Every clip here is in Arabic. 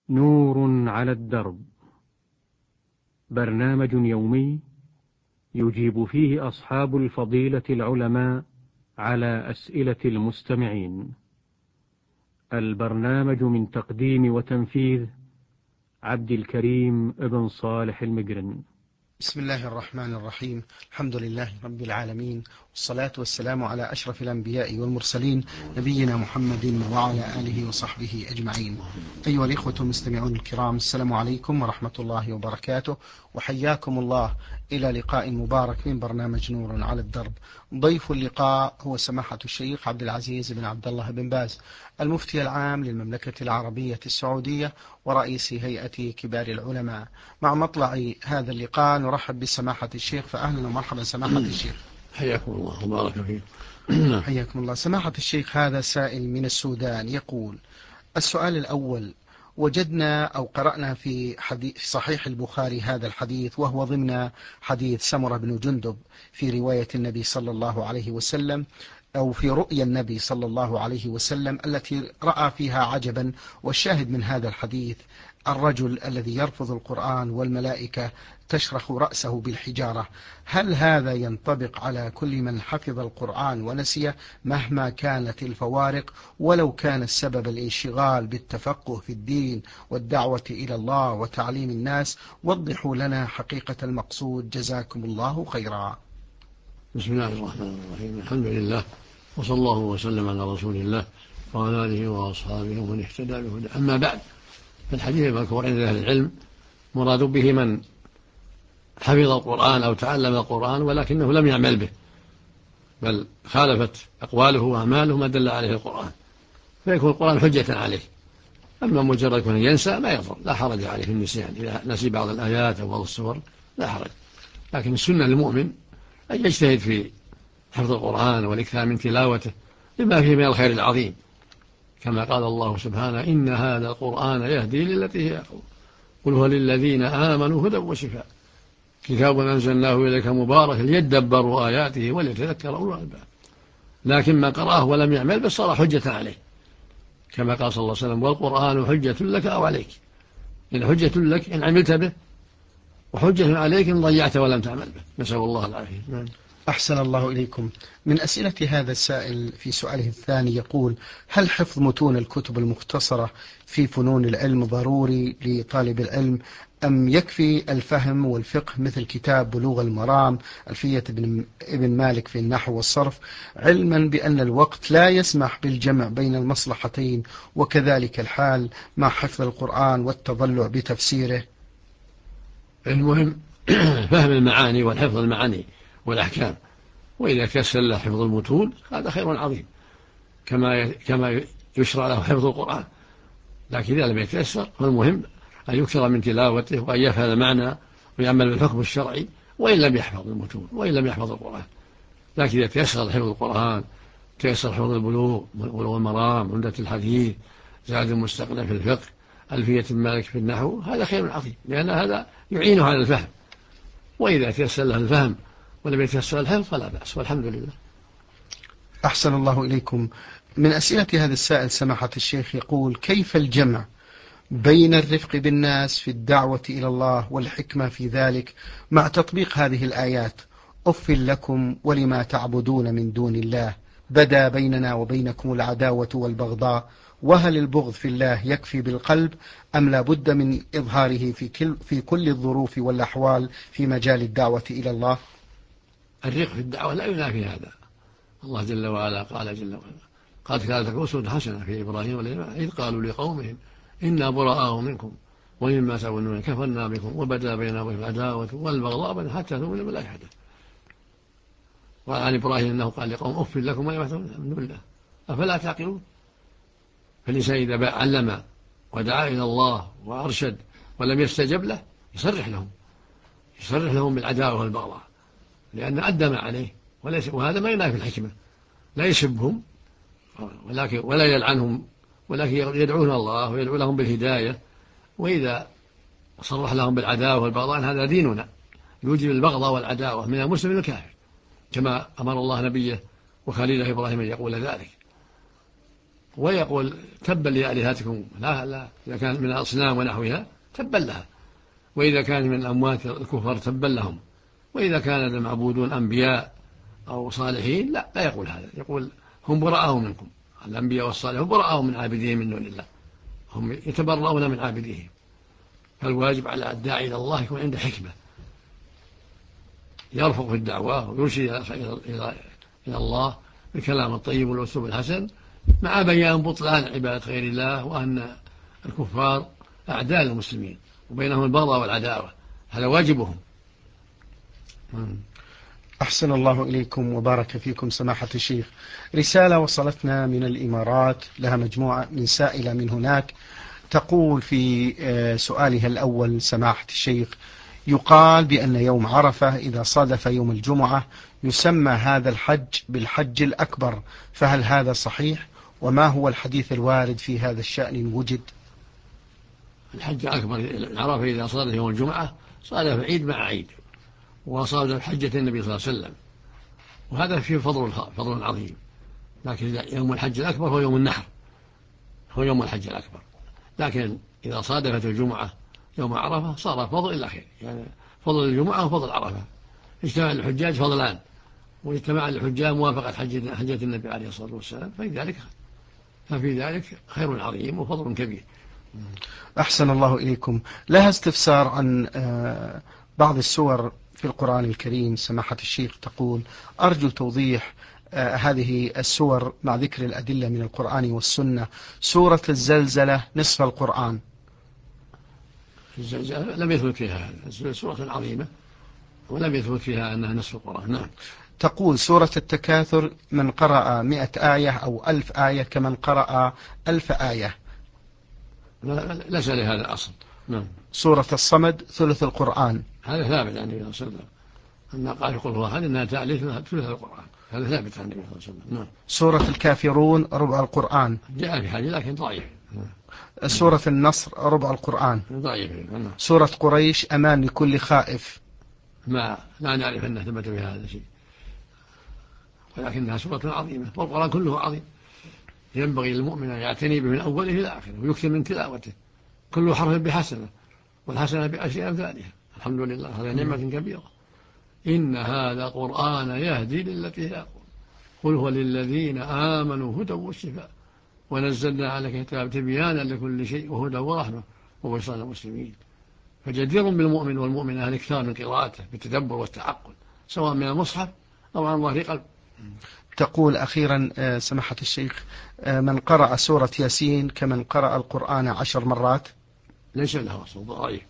نور على الدرب، برنامج يومي يجيب فيه أصحاب الفضيلة العلماء على أسئلة المستمعين. البرنامج من تقديم وتنفيذ عبد الكريم ابن صالح المقرن. بسم الله الرحمن الرحيم. الحمد لله رب العالمين، والصلاة والسلام على أشرف الأنبياء والمرسلين، نبينا محمد وعلى آله وصحبه أجمعين. أيها الإخوة المستمعون الكرام، السلام عليكم ورحمة الله وبركاته، وحياكم الله إلى لقاء مبارك من برنامج نور على الدرب. ضيف اللقاء هو سماحة الشيخ عبد العزيز بن عبد الله بن باز، المفتي العام للمملكة العربية السعودية ورئيس هيئة كبار العلماء. مع مطلع هذا اللقاء نرحب بسماحة الشيخ، فأهلا ومرحبا سماحة الشيخ. حياكم الله وبارك فيكم. حياكم الله. سماحة الشيخ، هذا سائل من السودان يقول: السؤال الأول: وجدنا أو قرأنا في صحيح البخاري هذا الحديث، وهو ضمن حديث سمرة بن جندب في رواية النبي صلى الله عليه وسلم، أو في رؤيا النبي صلى الله عليه وسلم التي رأى فيها عجبا. والشاهد من هذا الحديث الرجل الذي يرفض القرآن والملائكة تشرخ رأسه بالحجارة. هل هذا ينطبق على كل من حفظ القرآن ونسيه مهما كانت الفوارق، ولو كان السبب الانشغال بالتفقه في الدين والدعوة إلى الله وتعليم الناس؟ وضحوا لنا حقيقة المقصود، جزاكم الله خيرا. بسم الله الرحمن الرحيم. الحمد لله، وصلى الله وسلم على رسول الله وعلى آله وأصحابه ومن اهتدى بهداه. أما بعد، فالحديث المذكور عند أهل العلم مراد به من حفظ القرآن أو تعلم القرآن ولكنه لم يعمل به، بل خالفت أقواله وأعماله ما دل عليه القرآن، فيكون القرآن حجة عليه. أما مجرد أن ينسى ما يضر، لا حرج عليه في النسيان، إذا نسي بعض الآيات أو بعض السور لا حرج. لكن السنة للمؤمن أن يجتهد في حفظ القرآن والإكثار من تلاوته لما فيه من الخير العظيم، كما قال الله سبحانه: إن هذا القرآن يهدي للتي هي أقوم، قل هو للذين آمنوا هدى وشفاء، كتاب أنزلناه إليك مبارك ليدبروا آياته وليتذكر أولو الألباب. لكن من قرأه ولم يعمل بس صار حجة عليه، كما قال صلى الله عليه وسلم: والقرآن حجة لك أو عليك. إن حجة لك إن عملت به، وحجة عليك إن ضيعت ولم تعمل به. نسأل الله العافية. أحسن الله إليكم. من أسئلة هذا السائل في سؤاله الثاني يقول: هل حفظ متون الكتب المختصرة في فنون العلم ضروري لطالب العلم، أم يكفي الفهم والفقه مثل كتاب بلوغ المرام، ألفية ابن مالك في النحو والصرف، علما بأن الوقت لا يسمح بالجمع بين المصلحتين، وكذلك الحال مع حفظ القرآن والتضلع بتفسيره؟ المهم فهم المعاني والحفظ المعاني والأحكام، وإذا تيسر له حفظ المتون هذا خير عظيم، كما يشرع له حفظ القرآن. لكن إذا لم يتيسر فالمهم أن يكثر من تلاوته وأن يفهم المعنى ويعمل بالحكم الشرعي، وإن لم يحفظ المتون وإن لم يحفظ القرآن. لكن إذا تيسر حفظ القرآن، تيسر حفظ البلوغ، بلوغ المرام، عمدة الحديث، زاد المستقنع في الفقه، ألفية مالك في النحو، هذا خير عظيم، لأن هذا يعينه على الفهم. وإذا تيسر له الفهم ولم يتيسر الحفظ فلا بأس، والحمد لله. أحسن الله إليكم. من أسئلة هذا السائل سماحة الشيخ يقول: كيف الجمع بين الرفق بالناس في الدعوة إلى الله والحكمة في ذلك مع تطبيق هذه الآيات: أف لكم ولما تعبدون من دون الله، بدا بيننا وبينكم العداوة والبغضاء؟ وهل البغض في الله يكفي بالقلب، أم لا بد من إظهاره في كل الظروف والأحوال في مجال الدعوة إلى الله؟ الرفق في الدعوة لا ينافي هذا. الله جل وعلا قال جل وعلا: قد كانت لكم أسوة حسنة في إبراهيم إذ قالوا لقومهم إنا براء منكم ومما تعبدون كفرنا بكم وبدا بيننا وبينكم العداوة والبغضاء حتى تؤمنوا بالله وحده. وقال عن إبراهيم أنه قال لقوم: أف لكم ولما تعبدون من دون الله أفلا تعقلون. فالإنسان إذا علم ودعا إلى الله وأرشد ولم يستجب له يصرح لهم بالعداوة والبغضاء، لأن أدى ما عليه، وهذا ما ينافي الحكمة. لا يسبهم ولا يلعنهم، ولكن يدعون الله ويدعو لهم بالهداية. وإذا صرح لهم بالعداوة والبغضاء هذا ديننا يوجب البغضاء والعداوة من المسلم الكافر، كما أمر الله نبيه وخليله إبراهيم أن يقول ذلك. ويقول تبا لآلهتكم، لا إذا كان من الأصنام ونحوها تبا لها، وإذا كان من الأموات الكفار تبا لهم، وإذا كان المعبودون أنبياء أو صالحين لا يقول هذا، يقول هم براء منكم، الأنبياء والصالحون براء من عابدين من دون الله، هم يتبرؤون من عابديهم. فالواجب على الداعي إلى الله يكون عنده حكمة، يرفق في الدعوة ويرشد إلى الله بالكلام الطيب والأسلوب الحسن، مع بيان بطلان عبادة غير الله، وأن الكفار أعداء المسلمين وبينهم البغضاء والعداوة، هذا واجبهم. أحسن الله إليكم وبارك فيكم سماحة الشيخ. رسالة وصلتنا من الإمارات، لها مجموعة من سائلة من هناك، تقول في سؤالها الأول: سماحة الشيخ، يقال بأن يوم عرفة إذا صادف يوم الجمعة يسمى هذا الحج بالحج الأكبر، فهل هذا صحيح؟ وما هو الحديث الوارد في هذا الشأن إن وجد؟ الحج الأكبر عرفة إذا صادف يوم الجمعة صادف عيد مع عيد، وصادف حجة النبي صلى الله عليه وسلم، وهذا فيه فضل عظيم. لكن يوم الحج الأكبر هو يوم النحر، هو يوم الحج الأكبر. لكن إذا صادفت الجمعة يوم عرفة صار فضل إلى آخره، يعني فضل الجمعة وفضل عرفة. اجتمع الحجاج فضلان، واجتمع الحجاج موافقة حجة النبي عليه الصلاة والسلام، ففي ذلك خير عظيم وفضل كبير. أحسن الله إليكم. لها استفسار عن بعض السور في القرآن الكريم سماحة الشيخ، تقول: أرجو توضيح هذه السور مع ذكر الأدلة من القرآن والسنة. سورة الزلزلة نصف القرآن. الزلزلة لم يثبت فيها سورة عظيمة، ولم يثبت فيها أنها نصف القرآن. نعم. تقول: سورة التكاثر من قرأ 100 آية أو 1000 آية كمن قرأ 1000 آية. ليس لهذا أصل. نعم. سورة الصمد ثلث القرآن. هذا ثابت عن النبي صلى الله عليه وسلم، أن قال يقول هو أحد أنها تعلي ثلث القرآن، هذا ثابت عن النبي صلى الله عليه وسلم. نعم. سورة الكافرون ربع القرآن. جاء في حديث لكن ضعيف. سورة النصر ربع القرآن. ضعيف. سورة قريش أمان لكل خائف. لا نعرف أنه ثبت بها هذا الشيء، ولكنها سورة عظيمة، والقرآن كله عظيم، ينبغي للمؤمن أن يعتني به من أوله إلى آخره ويكثر من تلاوته، كل حرف بحسنة، والحسنة بعشر أمثالها. الحمد لله، هذا نعمة كبيرة. إن هذا قرآن يهدي للتي هي أقوم، قل هو للذين آمنوا هدى وشفاء، ونزلنا على كتاب تبيانا لكل شيء وهدى ورحمة وبشرى المسلمين. فجدير بالمؤمن والمؤمنة الاكثار من قراءته بالتدبر والتعقل، سواء من المصحف أو عن ظهر قلب. تقول أخيرا سماحة الشيخ: من قرأ سورة ياسين كمن قرأ القرآن 10 مرات. ليس له أصل، ضعيف.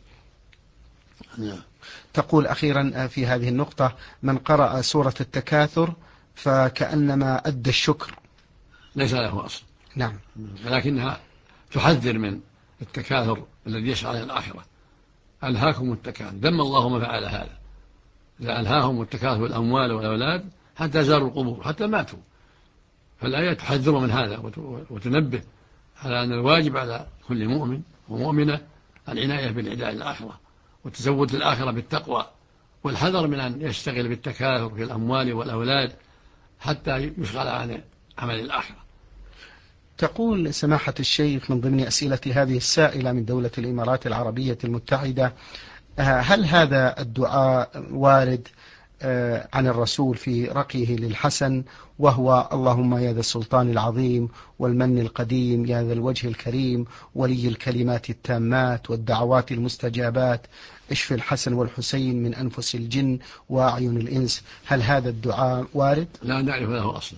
تقول أخيرا في هذه النقطة: من قرأ سورة التكاثر فكأنما أدى الشكر. ليس له أصل. نعم. ولكنها تحذر من التكاثر الذي يشعر إلى الآخرة. ألهاكم التكاثر، ذم الله ما فعل هذا، ألهاهم التكاثر بالأموال والأولاد حتى زاروا القبور حتى ماتوا. فالآية تحذر من هذا وتنبه على أن الواجب على كل مؤمن ومؤمنة العناية بالعداء الآخرة وتزود الآخرة بالتقوى، والحذر من أن يشتغل بالتكاثر في الأموال والأولاد حتى يشغل عن عمل الآخرة. تقول سماحة الشيخ من ضمن أسئلة هذه السائلة من دولة الإمارات العربية المتحدة: هل هذا الدعاء وارد عن الرسول في رقيه للحسن، وهو: اللهم يا ذا السلطان العظيم والمن القديم يا ذا الوجه الكريم ولي الكلمات التامات والدعوات المستجابات، اشف الحسن والحسين من أنفس الجن وأعين الإنس، هل هذا الدعاء وارد؟ لا نعرف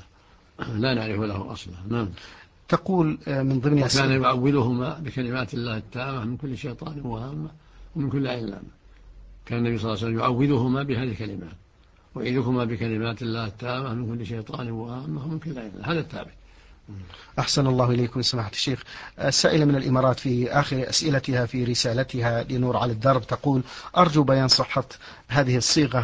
له أصلا. نعم. تقول من ضمن وكان يعوذهما بكلمات الله التامة من كل شيطان وهامة ومن كل عين لامة. كان النبي صلى الله عليه وسلم يعوذهما بهذه الكلمات: وإيذكما بكلمات الله التامة من كل شيطان وهامة ومن كل عين لامة. هذا التابع. أحسن الله إليكم سماحة الشيخ. السائلة من الإمارات في آخر أسئلتها في رسالتها لنور على الدرب تقول: أرجو بيان صحة هذه الصيغة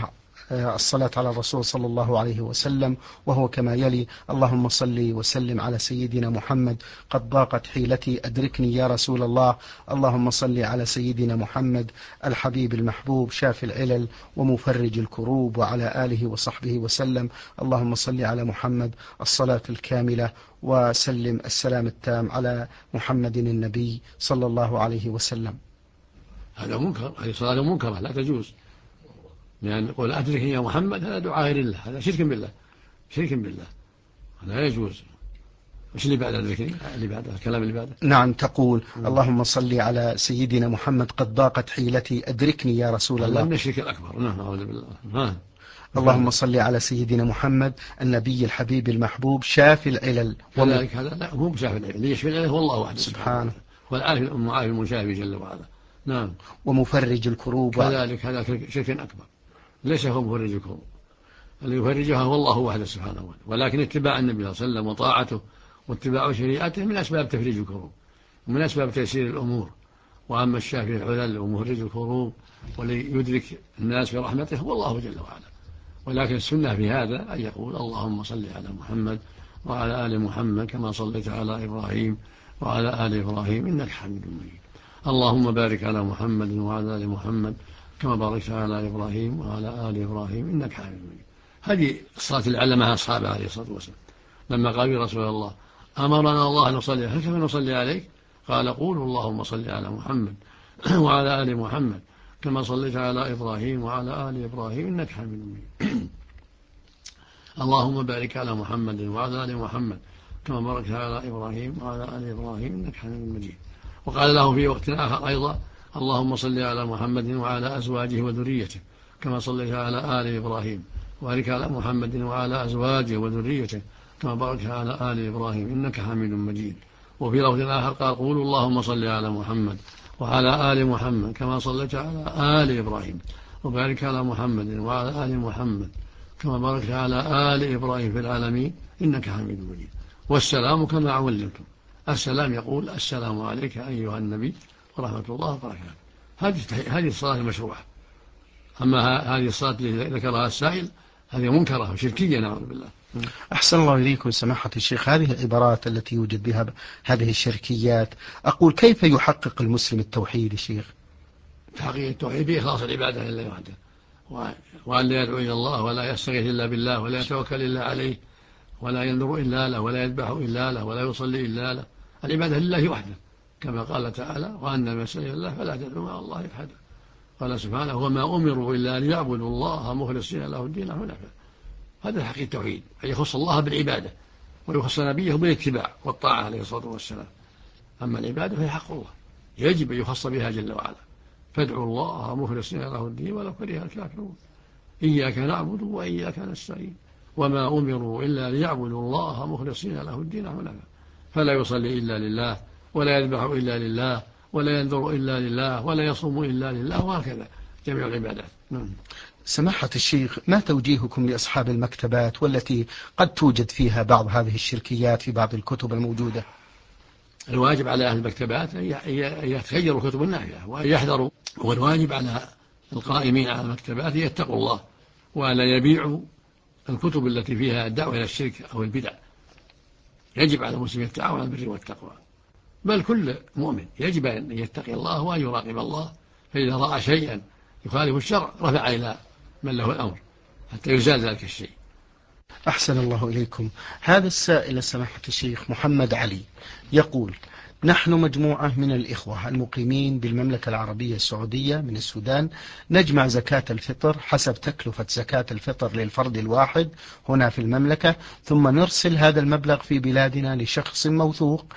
الصلاة على الرسول صلى الله عليه وسلم، وهو كما يلي: اللهم صل وسلم على سيدنا محمد، قد ضاقت حيلتي أدركني يا رسول الله. اللهم صل على سيدنا محمد الحبيب المحبوب شافي العلل ومفرج الكروب، وعلى آله وصحبه وسلم. اللهم صل على محمد الصلاة الكاملة، وسلم السلام التام على محمد النبي صلى الله عليه وسلم. هذا منكر، هذه صلاة منكرة لا تجوز، لأن يقول أدركني يا محمد هذا دعاء غير الله، هذا شرك بالله، شرك بالله، لا يجوز. وش اللي بعد أدركني؟ اللي بعد الكلام اللي بعده نعم، تقول: اللهم صل على سيدنا محمد قد ضاقت حيلتي أدركني يا رسول الله. هذا من الشرك الأكبر. نعم، أعوذ بالله. اللهم صل على سيدنا محمد النبي الحبيب المحبوب شافي العلل. كذلك هذا لا، هو بشافي العلل، اللي يشفي العلل هو الله وحده سبحانه، والعارف المعافي المشافي جل وعلا. نعم. ومفرج الكروب. كذلك هذا شرك أكبر، ليس هو مفرج الكروب، اللي يفرجها هو الله وحده سبحانه وتعالى، ولكن اتباع النبي صلى الله عليه وسلم وطاعته واتباع شريعته من أسباب تفريج الكروب ومن أسباب تيسير الأمور. وأما الشافي العلل ومفرج الكروب وليدرك الناس برحمته هو الله جل وعلا. ولكن السنة في هذا أن يقول: اللهم صل على محمد وعلى آل محمد كما صليت على إبراهيم وعلى آل إبراهيم إنك حميد مجيد. اللهم بارك على محمد وعلى آل محمد كما باركت على إبراهيم وعلى آل إبراهيم إنك حميد مجيد. هذه الصلاة اللي علمها أصحابه عليه الصلاة والسلام لما قالوا: يا رسول الله أمرنا الله أن نصلي، هل كيف نصلي عليك؟ قال: قولوا اللهم صل على محمد وعلى آل محمد كما صليت على إبراهيم وعلى آل إبراهيم إنك حميد مجيد. اللهم بارك على محمد وعلى آل محمد كما باركت على إبراهيم وعلى آل إبراهيم إنك حميد مجيد. وقال له في وقت آخر أيضا: اللهم صل على محمد وعلى أزواجه وذريته كما صليت على آل إبراهيم وبارك على محمد وعلى أزواجه وذريته كما باركت على آل إبراهيم إنك حميد مجيد. وفي لفظ آخر قال: قولوا اللهم صل على محمد وعلى آل محمد كما صليت على آل إبراهيم وبارك على محمد وعلى آل محمد كما باركت على آل إبراهيم في العالمين إنك حميد مجيد. والسلام كما علمتم، السلام يقول: السلام عليك أيها النبي ورحمة الله وبركاته. هذه الصلاة المشروعة. أما هذه الصلاة التي ذكرها السائل هذه منكرة وشركية، نعوذ بالله. أحسن الله إليكم سماحة الشيخ. هذه العبارات التي يوجد بها هذه الشركيات، أقول: كيف يحقق المسلم التوحيد يا شيخ؟ تحقيق التوحيد بإخلاص العبادة لله وحده، وأن لا يدعو إلى الله ولا يستغيث إلا بالله ولا يتوكل إلا عليه ولا ينظر إلا له ولا يذبح إلا له ولا يصلي إلا له. العبادة لله وحده كما قال تعالى: وأن المساجد لله فلا تدعوا مع الله أحدا. قال سبحانه: وما أمروا إلا ليعبدوا الله مخلصين له الدين حنفاء. هذا حقيقة التوحيد، أن يخص الله بالعبادة ويخص نبيه بالاتباع والطاعة عليه الصلاة والسلام. أما العبادة فهي حق الله، يجب أن يخص بها جل وعلا. فادعوا الله مخلصين له الدين ولو كره الكافرون. إياك نعبد وإياك نستعين وما أمروا إلا ليعبدوا الله مخلصين له الدين حنفاء. فلا يصلي إلا لله ولا يذبح إلا لله ولا ينذر إلا لله ولا يصوم إلا لله، وهكذا جميع العبادات. سماحة الشيخ، ما توجيهكم لأصحاب المكتبات والتي قد توجد فيها بعض هذه الشركيات في بعض الكتب الموجودة؟ الواجب على أهل المكتبات أن يتخيروا كتب النافعة وأن يحذروا، والواجب على القائمين على المكتبات أن يتقوا الله وأن يبيعوا الكتب التي فيها الدعوة إلى الشرك أو البدع. يجب على المسلم التعاون على البر والتقوى، بل كل مؤمن يجب أن يتقي الله وأن يراقب الله، فإذا رأى شيئا يخالف الشرع رفع إلى من له الأمر حتى يزال ذلك الشيء. أحسن الله إليكم. هذا السائل سماحة الشيخ محمد علي يقول: نحن مجموعة من الإخوة المقيمين بالمملكة العربية السعودية من السودان نجمع زكاة الفطر حسب تكلفة زكاة الفطر للفرد الواحد هنا في المملكة، ثم نرسل هذا المبلغ في بلادنا لشخص موثوق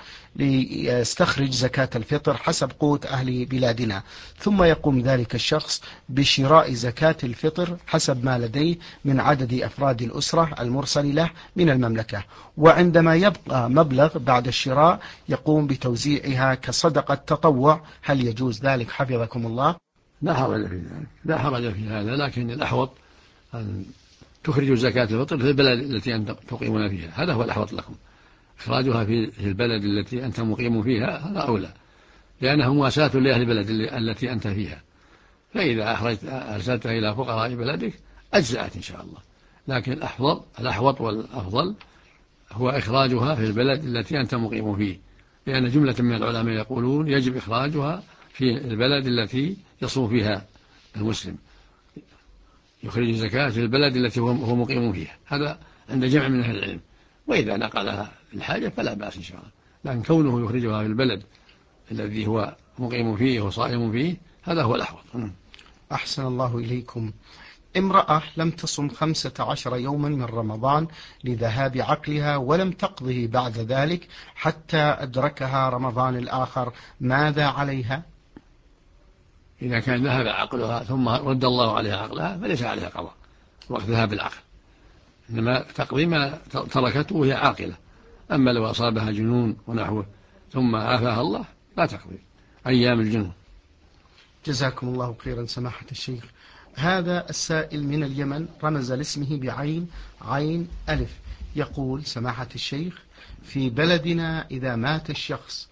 ليستخرج زكاة الفطر حسب قوت أهل بلادنا، ثم يقوم ذلك الشخص بشراء زكاة الفطر حسب ما لديه من عدد أفراد الأسرة المرسل له من المملكة، وعندما يبقى مبلغ بعد الشراء يقوم بتوزيعها كصدقة تطوع. هل يجوز ذلك حفظكم الله؟ لا حرج في ذلك، لا حرج في هذا، لكن الأحوط أن تخرجوا زكاة الفطر في البلد التي أنتم تقيمون فيها، هذا هو الأحوط لكم. إخراجها في البلد التي أنت مقيم فيها هذا أولى، لأنه مواساة لأهل البلد التي أنت فيها. فإذا أرسلتها إلى فقراء بلدك أجزأت إن شاء الله. لكن الأحوط والأفضل هو إخراجها في البلد التي أنت مقيم فيه، لأن جملة من العلماء يقولون يجب إخراجها في البلد التي يصوم فيها المسلم، يخرج الزكاة في البلد التي هو مقيم فيها، هذا عند جمع من أهل العلم. وإذا نقلها الحاجة فلا بأس إن شاء الله، لكن كونه يخرجها في البلد الذي هو مقيم فيه وصائم فيه هذا هو الأحوط. أحسن الله إليكم. امرأة لم تصم 15 يوما من رمضان لذهاب عقلها ولم تقضه بعد ذلك حتى أدركها رمضان الآخر، ماذا عليها؟ إذا كان ذهب عقلها ثم رد الله عليها عقلها فليس عليها قضاء وقت ذهاب العقل، إنما تقضي ما تركته وهي عاقلة. أما لو أصابها جنون ونحوه ثم عافاها الله لا تقضي أيام الجنون. جزاكم الله خيرا سماحة الشيخ. هذا السائل من اليمن رمز لاسمه بعين عين ألف، يقول: سماحة الشيخ، في بلدنا إذا مات الشخص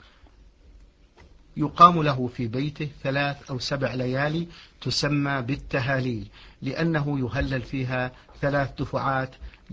يقام له في بيته 3 أو 7 ليالي تسمى بالتهاليل، لأنه يهلل فيها 3 دفعات،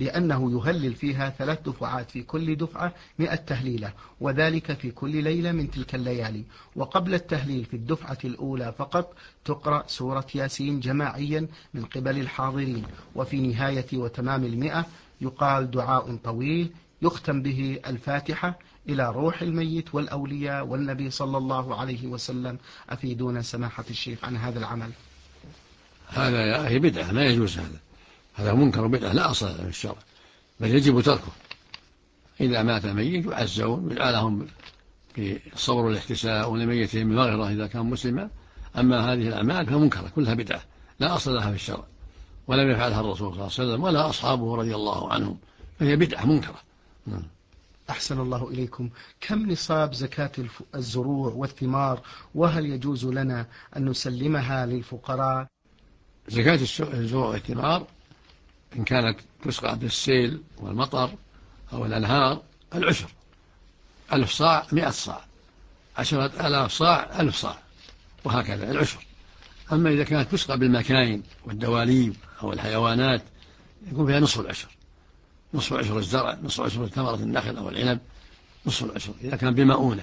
في كل دفعة 100 تهليلة، وذلك في كل ليلة من تلك الليالي. وقبل التهليل في الدفعة الأولى فقط تقرأ سورة ياسين جماعيا من قبل الحاضرين، وفي نهاية وتمام 100 يقال دعاء طويل يختم به الفاتحة إلى روح الميت والأولياء والنبي صلى الله عليه وسلم. أفيدونا سماحة الشيخ عن هذا العمل. هذا هي بدعة، لا يجوز هذا منكر بدعة لا أصل له في الشرع، بل يجب تركه. إذا مات ميت يعزون ويجعلهم في الصبر والاحتساء ولميتهم المغفرة إذا كان مسلما. أما هذه الأعمال فمنكرة كلها بدعة لا أصل لها في الشرع، ولم يفعلها الرسول صلى الله عليه وسلم ولا أصحابه رضي الله عنهم، فهي بدعة منكرة. أحسن الله إليكم. كم نصاب زكاة الزروع والثمار، وهل يجوز لنا أن نسلمها للفقراء؟ زكاة الزروع والثمار إن كانت تسقى بالسيل والمطر أو الأنهار العشر، 1000 صاع 100 صاع، 10,000 صاع 1000 صاع، وهكذا العشر. أما إذا كانت تسقى بالمكاين والدواليب أو الحيوانات يكون فيها نصف العشر، نصف عشر الزرع، نصف عشر ثمرة النخل أو العنب، نصف العشر إذا كان بمؤونة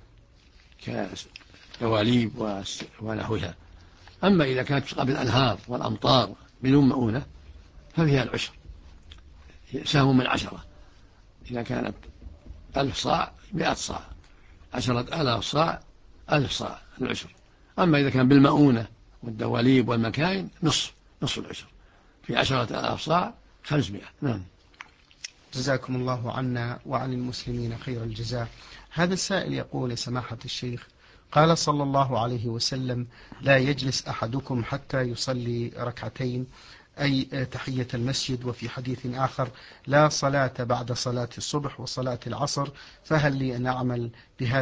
كدواليب ونحوها. أما إذا كانت تسقى بالأنهار والأمطار بدون مؤونة ففيها العشر، سهم من 10. إذا كانت 1000 صاع 100 صاع، 10,000 صاع 1000 صاع العشر. أما إذا كان بالمؤونة والدواليب والمكاين نصف العشر، في 10,000 صاع 500. نعم. جزاكم الله عنا وعن المسلمين خير الجزاء. هذا السائل يقول: سماحة الشيخ، قال صلى الله عليه وسلم: لا يجلس أحدكم حتى يصلي ركعتين، أي تحية المسجد. وفي حديث آخر: لا صلاة بعد صلاة الصبح وصلاة العصر. فهل لي أن أعمل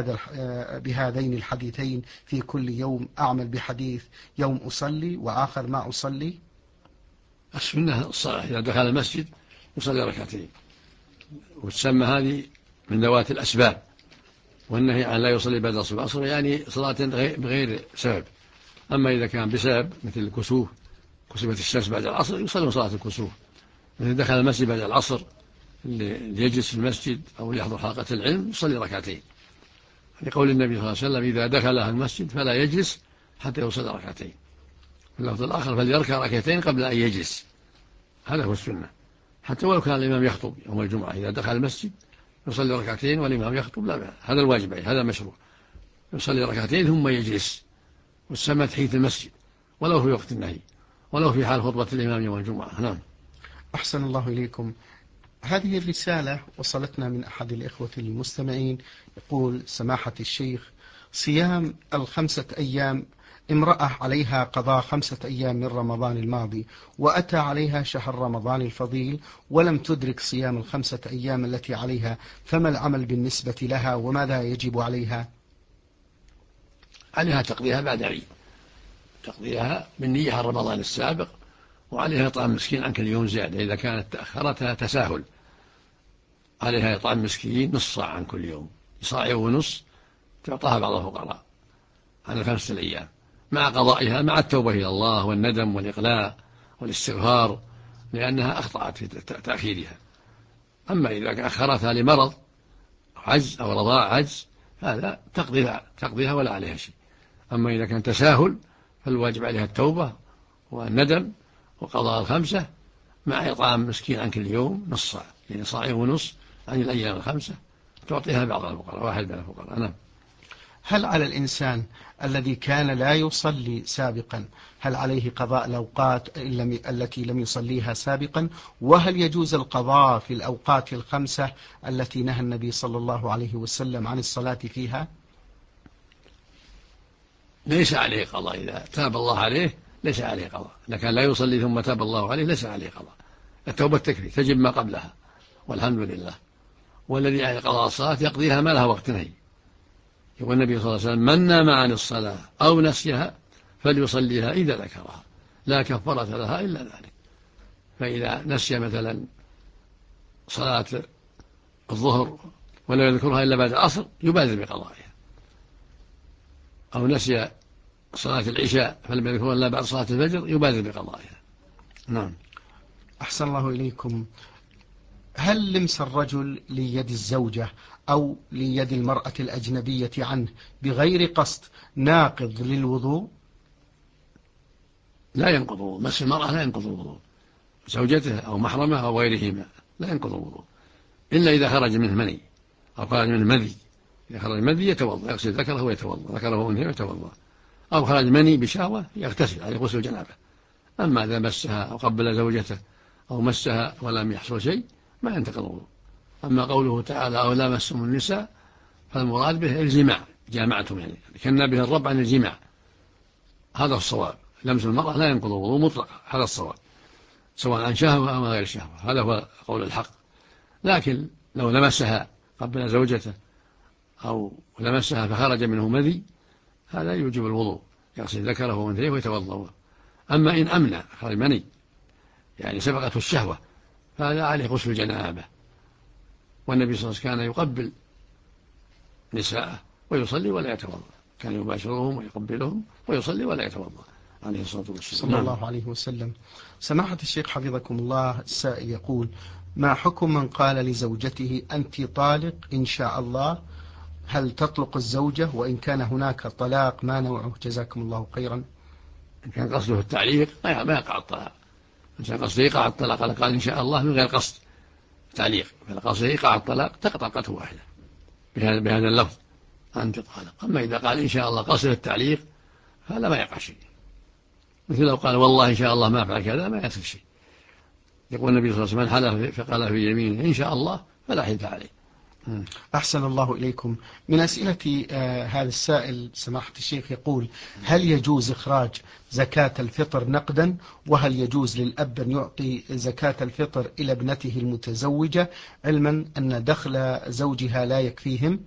بهذين الحديثين في كل يوم؟ أعمل بحديث يوم أصلي وآخر ما أصلي؟ السنة الصلاة إذا دخل المسجد يصلي ركعتين، وتسمى هذه من ذوات الأسباب، والنهي عن لا يصلي بعد الصلاة والعصر يعني صلاة بغير سبب. أما إذا كان بسبب مثل الكسوف، كسفت الشمس بعد العصر يصلي صلاة الكسوف. مثل دخل المسجد بعد العصر ليجلس في المسجد أو ليحضر حلقة العلم يصلي ركعتين، لقول النبي صلى الله عليه وسلم: إذا دخل المسجد فلا يجلس حتى يصلي ركعتين. في اللفظ الآخر: فليركع ركعتين قبل أن يجلس. هذا هو السنة، حتى ولو كان الإمام يخطب يوم الجمعة إذا دخل المسجد يصلي ركعتين والإمام يخطب لا بأس، هذا الواجب، هذا مشروع، يصلي ركعتين ثم يجلس، وتسمى تحية المسجد ولو في وقت النهي ولو في حال خطبة الإمام يوم الجمعة. نعم. أحسن الله إليكم. هذه الرسالة وصلتنا من أحد الإخوة المستمعين، يقول: سماحة الشيخ، صيام 5 أيام، امرأة عليها قضاء 5 أيام من رمضان الماضي، وأتى عليها شهر رمضان الفضيل ولم تدرك صيام 5 أيام التي عليها، فما العمل بالنسبة لها وماذا يجب عليها؟ عليها تقضيها بعد عيد، تقضيها بالنية عن رمضان السابق، وعليها إطعام مسكين عن كل يوم زيادة إذا كانت تأخرتها تساهل. عليها إطعام مسكين نصف صاع عن كل يوم، صاع ونصف تعطاها بعض الفقراء عن 5 أيام، مع قضائها مع التوبة إلى الله والندم والإقلاع والاستغفار لأنها أخطأت في تأخيرها. أما إذا أخرتها لمرض أو عجز أو رضاع عجز هذا تقضيها ولا عليها شيء. أما إذا كان تساهل فالواجب عليها التوبة والندم وقضاء الخمسة مع إطعام مسكين عن كل يوم نص صاع، يعني صاع ونص عن الأيام الخمسة، تعطيها بعض الفقراء، واحد من الفقراء. نعم. هل على الإنسان الذي كان لا يصلي سابقا هل عليه قضاء الأوقات التي لم يصليها سابقا؟ وهل يجوز القضاء في الأوقات الخمسة التي نهى النبي صلى الله عليه وسلم عن الصلاة فيها؟ ليس عليه قضاء إذا تاب الله عليه، ليس عليه قضاء. إذا كان لا يصلي ثم تاب الله عليه ليس عليه قضاء. التوبة تكفي، تجب ما قبلها والحمد لله. والذي عليه قضاء الصلاة يقضيها ما لها وقت نهي. يقول النبي صلى الله عليه وسلم: من نام عن الصلاة أو نسيها فليصليها إذا ذكرها لا كفارة لها إلا ذلك. فإذا نسي مثلا صلاة الظهر ولا يذكرها إلا بعد العصر يبادر بقضائها، أو نسي صلاة العشاء فلم يذكرها إلا بعد صلاة الفجر يبادر بقضائها. نعم. أحسن الله إليكم. هل لمس الرجل ليد الزوجة أو ليد المرأة الأجنبية عنه بغير قصد ناقض للوضوء؟ لا ينقض الوضوء. مس المرأة لا ينقض الوضوء، زوجته أو محرمه أو غيرهما لا ينقض الوضوء إلا إذا خرج منه مني أو خرج منه مذي. إذا خرج مذي يتوضأ، يغسل ذكره ويتوضأ، ذكره وأنثى ويتوضأ. أو خرج مني بشهوة يغتسل عليه غسل الجنابة. أما إذا مسها أو قبل زوجته أو مسها ولم يحصل شيء ما ينتقض الوضوء. أما قوله تعالى: أو لامستم النساء، فالمراد به الجماع، جامعتم، يعني كنا به الرب عن الجماع. هذا الصواب. لمس المرأة لا ينقض الوضوء مطلقا، هذا الصواب، سواء عن شهوة أو غير شهوة، هذا هو قول الحق. لكن لو لمسها قبل زوجته أو لمسها فخرج منه مذي هذا يوجب الوضوء، يغسل ذكره وأنثيه ويتوضأ. أما إن أمنع خرج مني يعني سبقته الشهوة فهذا عليه غسل الجنابة. والنبي صلى الله عليه وسلم كان يقبل نساءه ويصلي ولا يتوضأ، كان يباشرهم ويقبلهم ويصلي ولا يتوضأ عليه الصلاة والسلام. صلى الله عليه وسلم. سماحة الشيخ حفظكم الله، السائل يقول: ما حكم من قال لزوجته أنت طالق إن شاء الله؟ هل تطلق الزوجة؟ وإن كان هناك طلاق ما نوعه؟ جزاكم الله خيرا. إن كان قصده التعليق ما يقع الطلاق. إن كان قصده يقع الطلاق قال إن شاء الله من غير قصد تعليق، فقصده يقع الطلاق طلقته واحدة بهذا اللفظ أنت طالق. أما إذا قال إن شاء الله قصد التعليق فلا ما يقع شيء، مثل لو قال والله إن شاء الله ما أفعل كذا ما يصير شيء. يقول النبي صلى الله عليه وسلم: من حلف فقال في يمينه إن شاء الله فلا حلف عليه. أحسن الله إليكم. من أسئلة هذا السائل سماحة الشيخ يقول: هل يجوز إخراج زكاة الفطر نقدا؟ وهل يجوز للأب أن يعطي زكاة الفطر إلى ابنته المتزوجة علما أن دخل زوجها لا يكفيهم؟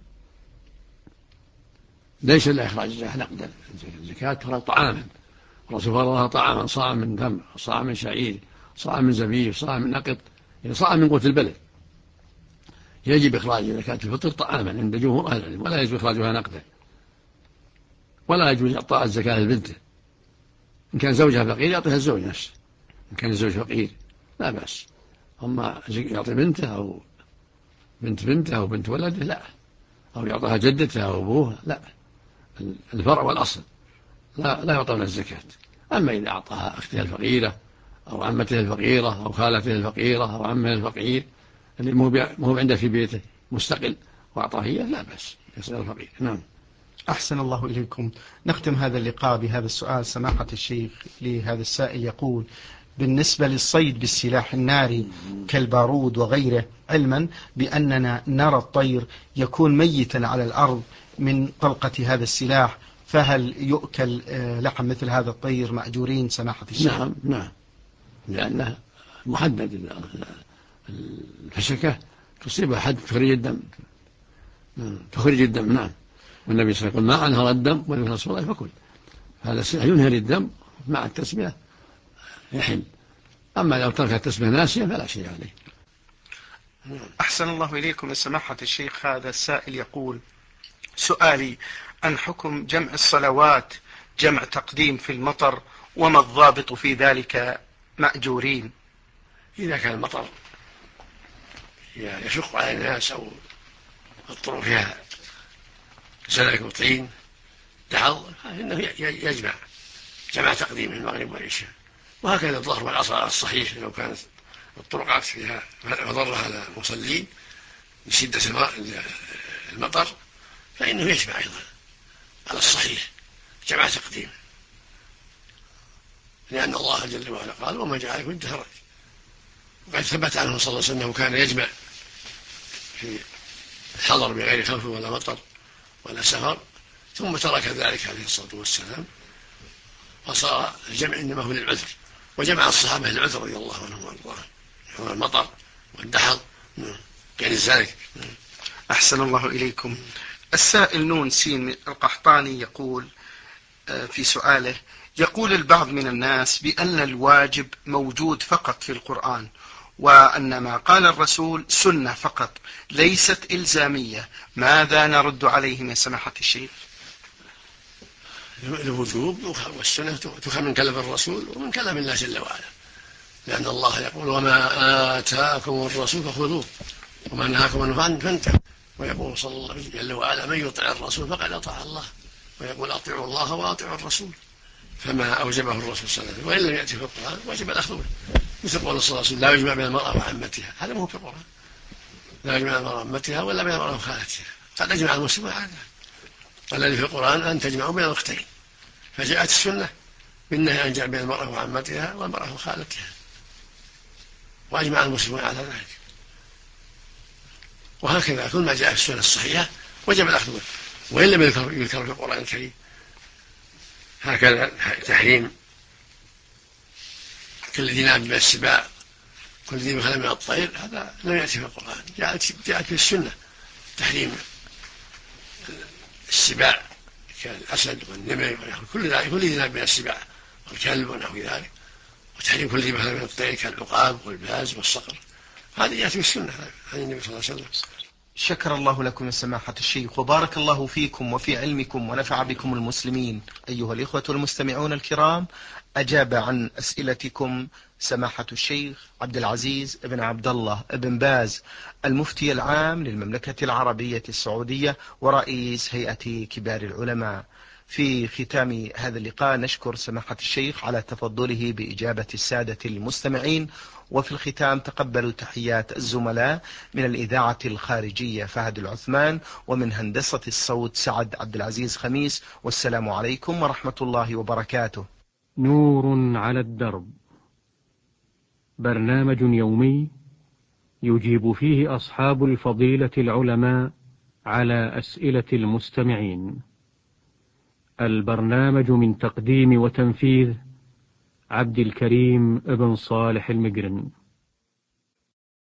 ليس لإخراج الزكاة نقدا، الزكاة فرض طعاما، الرسول فرضها طعاما: صاع من تمر، صاع من شعير، صاع من زبيب، صاع من نقط، يعني صاع من قوت البلد. يجب إخراج زكاة الفطر طعاما عند جمهور أهل العلم، ولا يجوز إخراجها نقدا، ولا يجوز إعطاء الزكاة لبنته. إن كان زوجها فقير يعطيها الزوج نفسه، إن كان الزوج فقير لا بأس. أما يعطي بنته أو بنت بنته أو بنت ولده لا، أو يعطيها جدته أو أبوه لا، الفرع والأصل لا يعطون الزكاة. أما إذا أعطاها أختها الفقيرة أو عمته الفقيرة أو خالته الفقيرة أو عمه الفقير اللي مو عنده في بيته مستقل وأعطاه هي لا بأس، يصير الفقير. نعم. أحسن الله إليكم. نختم هذا اللقاء بهذا السؤال سماحة الشيخ لهذا السائل يقول: بالنسبة للصيد بالسلاح الناري كالبارود وغيره، علما بأننا نرى الطير يكون ميتا على الأرض من طلقة هذا السلاح، فهل يؤكل لحم مثل هذا الطير مأجورين سماحة الشيخ؟ نعم، لأنه محدد، الفشكة تصيبها حد تخرج الدم. نعم. والنبي صلى الله عليه وسلم يقول: ما أنهر الدم ولم يصل الله فكل. هذا السلاح ينهر الدم مع التسمية يحل. أما لو ترك التسمية ناسيا فلا شيء عليه. أحسن الله إليكم يا سماحة الشيخ. هذا السائل يقول: سؤالي عن حكم جمع الصلوات جمع تقديم في المطر، وما الضابط في ذلك مأجورين. إذا كان المطر يشق على الناس أو الطرق فيها سلك وطين دحض فإنه يجمع تقديم المغرب والعشاء. وهكذا الظهر والعصر على الصحيح لو كانت الطرقات فيها مضرة على المصلين لشدة المطر فإنه يجمع أيضا على الصحيح جمع تقديم، لأن الله جل وعلا قال وما جعلكم من حرج. وقد ثبت عنه صلى الله عليه وسلم كان يجمع في الحضر بغير خوف ولا مطر ولا سفر، ثم ترك ذلك عليه الصلاة والسلام وصار الجمع إنما هو للعذر، وجمع الصحابة للعذر رضي الله عنهم وارضاهم هو المطر والدحض يعني ذلك. أحسن الله إليكم. السائل نون سين القحطاني يقول في سؤاله، يقول البعض من الناس بأن الواجب موجود فقط في القرآن، وأن ما قال الرسول سنة فقط ليست إلزامية، ماذا نرد عليه من سماحة الشيخ؟ الوجوب والسنة تؤخذ من كلام الرسول ومن كلام الله جل وعلا، لأن الله يقول وما آتاكم الرسول فخذوه وما نهاكم عنه فانتهوا، ويقول صلى الله عليه وسلم جل وعلا من يطع الرسول فقد أطاع الله، ويقول أطيعوا الله وأطيعوا الرسول، فما أوجبه الرسول صلى الله عليه وسلم وإن لم يأتي في القرآن وجب الأخذ به. مثل قول صلى الله عليه وسلم لا يجمع بين المرأة وعمتها، هذا مو في القرآن، لا يجمع بين المرأة وعمتها ولا بين المرأة وخالتها، قد يجمع المسلم على ذلك. الذي في القرآن أن تجمعوا بين الأختين، فجاءت السنة بالنهي أن يجمع بين المرأة وعمتها والمرأة وخالتها، وأجمع المسلمون على ذلك. وهكذا كل ما جاء في السنة الصحيحة وجب الأخذ به وإن لم يذكر في القرآن الكريم. هكذا تحريم كل ذي ناب من السباع كل ذي مخلب من الطير، هذا لم يأتي في القرآن، جاءت في السنة تحريم السباع كالأسد والنمر كل ذي ناب من السباع والكلب ونحو ذلك، وتحريم كل ذي مخلب من الطير كالعقاب والباز والصقر، هذه جاءت في السنة عن النبي صلى الله عليه وسلم. شكر الله لكم سماحة الشيخ وبارك الله فيكم وفي علمكم ونفع بكم المسلمين. أيها الإخوة المستمعون الكرام، أجاب عن أسئلتكم سماحة الشيخ عبد العزيز بن عبد الله بن باز المفتي العام للمملكة العربية السعودية ورئيس هيئة كبار العلماء. في ختام هذا اللقاء نشكر سماحة الشيخ على تفضله بإجابة السادة المستمعين، وفي الختام تقبلوا تحيات الزملاء من الإذاعة الخارجية فهد العثمان ومن هندسة الصوت سعد عبد العزيز خميس، والسلام عليكم ورحمة الله وبركاته. نور على الدرب، برنامج يومي يجيب فيه أصحاب الفضيلة العلماء على أسئلة المستمعين. البرنامج من تقديم وتنفيذ عبد الكريم ابن صالح المقرن.